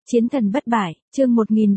Chiến thần bất bại, chương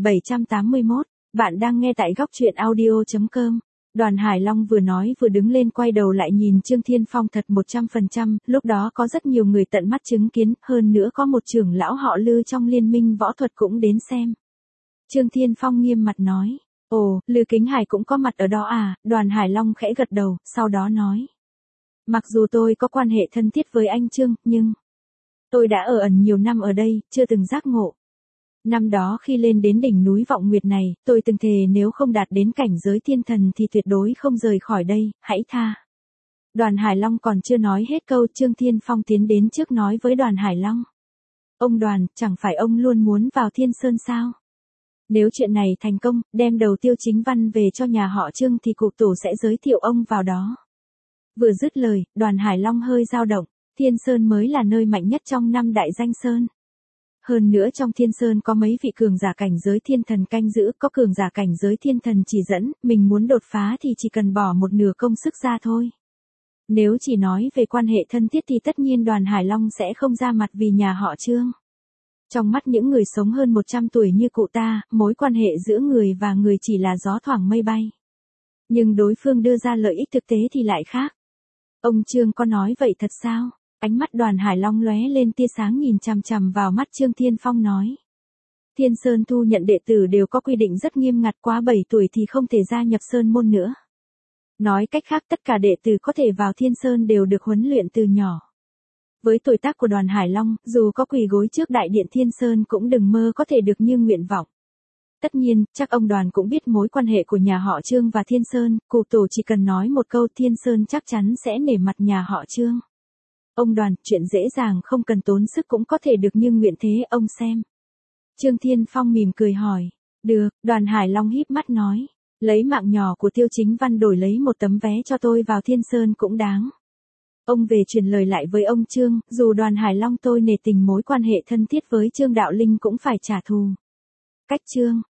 1781, bạn đang nghe tại góc truyện audio.com. Đoàn Hải Long vừa nói vừa đứng lên quay đầu lại nhìn Trương Thiên Phong thật 100%, lúc đó có rất nhiều người tận mắt chứng kiến, hơn nữa có một trưởng lão họ Lư trong liên minh võ thuật cũng đến xem. Trương Thiên Phong nghiêm mặt nói, ồ, Lư Kính Hải cũng có mặt ở đó à, Đoàn Hải Long khẽ gật đầu, sau đó nói. Mặc dù tôi có quan hệ thân thiết với anh Trương, nhưng tôi đã ở ẩn nhiều năm ở đây, chưa từng giác ngộ. Năm đó khi lên đến đỉnh núi Vọng Nguyệt này, tôi từng thề nếu không đạt đến cảnh giới thiên thần thì tuyệt đối không rời khỏi đây, hãy tha. Đoàn Hải Long còn chưa nói hết câu, Trương Thiên Phong tiến đến trước nói với Đoàn Hải Long. Ông Đoàn, chẳng phải ông luôn muốn vào Thiên Sơn sao? Nếu chuyện này thành công, đem đầu Tiêu Chính Văn về cho nhà họ Trương thì cụ tổ sẽ giới thiệu ông vào đó. Vừa dứt lời, Đoàn Hải Long hơi dao động, Thiên Sơn mới là nơi mạnh nhất trong năm đại danh sơn. Hơn nữa trong Thiên Sơn có mấy vị cường giả cảnh giới thiên thần canh giữ, có cường giả cảnh giới thiên thần chỉ dẫn, mình muốn đột phá thì chỉ cần bỏ một nửa công sức ra thôi. Nếu chỉ nói về quan hệ thân thiết thì tất nhiên Đoàn Hải Long sẽ không ra mặt vì nhà họ Trương. Trong mắt những người sống hơn 100 tuổi như cụ ta, mối quan hệ giữa người và người chỉ là gió thoảng mây bay. Nhưng đối phương đưa ra lợi ích thực tế thì lại khác. Ông Trương có nói vậy thật sao? Ánh mắt Đoàn Hải Long lóe lên tia sáng nhìn chằm chằm vào mắt Trương Thiên Phong nói. Thiên Sơn thu nhận đệ tử đều có quy định rất nghiêm ngặt, quá 7 tuổi thì không thể gia nhập Sơn môn nữa. Nói cách khác tất cả đệ tử có thể vào Thiên Sơn đều được huấn luyện từ nhỏ. Với tuổi tác của Đoàn Hải Long, dù có quỳ gối trước đại điện Thiên Sơn cũng đừng mơ có thể được như nguyện vọng. Tất nhiên, chắc ông Đoàn cũng biết mối quan hệ của nhà họ Trương và Thiên Sơn, cụ tổ chỉ cần nói một câu Thiên Sơn chắc chắn sẽ nể mặt nhà họ Trương. Ông Đoàn, chuyện dễ dàng không cần tốn sức cũng có thể được như nguyện thế, ông xem. Trương Thiên Phong mỉm cười hỏi. Được, Đoàn Hải Long híp mắt nói. Lấy mạng nhỏ của Tiêu Chính Văn đổi lấy một tấm vé cho tôi vào Thiên Sơn cũng đáng. Ông về truyền lời lại với ông Trương, dù Đoàn Hải Long tôi nể tình mối quan hệ thân thiết với Trương Đạo Linh cũng phải trả thù. Cách Trương,